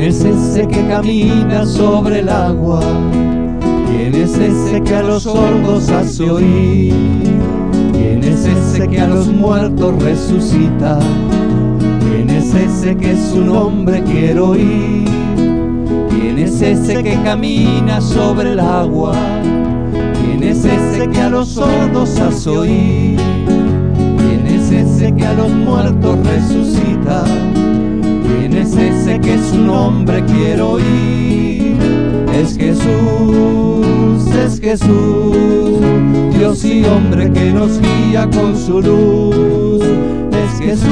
es ese que camina sobre el agua? ¿Quién es ese que a los sordos hace oír? ¿Quién es ese que a los muertos resucita? ¿Quién es ese que su nombre quiero oír? ¿Quién es ese que camina sobre el agua? ¿Quién es ese que a los sordos hace oír? ¿Quién es ese que a los muertos resucita? ¿Quién es ese que su nombre quiero oír? Es Jesús, Dios y hombre que nos guía con su luz. Es Jesús,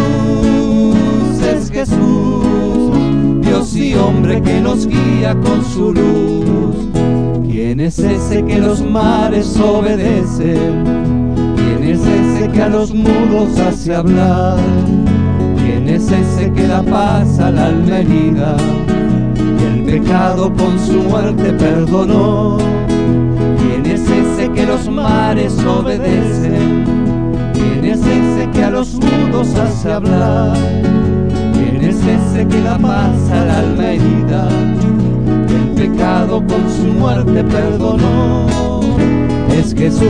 Dios y hombre que nos guía con su luz. ¿Quién es ese que los mares obedece? ¿Quién es ese que a los mudos hace hablar? ¿Quién es ese que da paz al alma herida y el pecado con su muerte perdonó? ¿Quién es ese que los mares obedece? ¿Quién es ese que a los mudos hace hablar? ¿Quién es ese que da paz al alma herida y el pecado con su muerte perdonó? Es Jesús,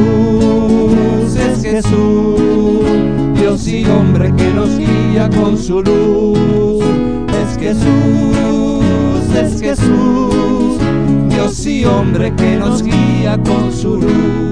Dios y hombre que nos guía con su luz. Es Jesús, Dios y hombre que nos guía con su luz.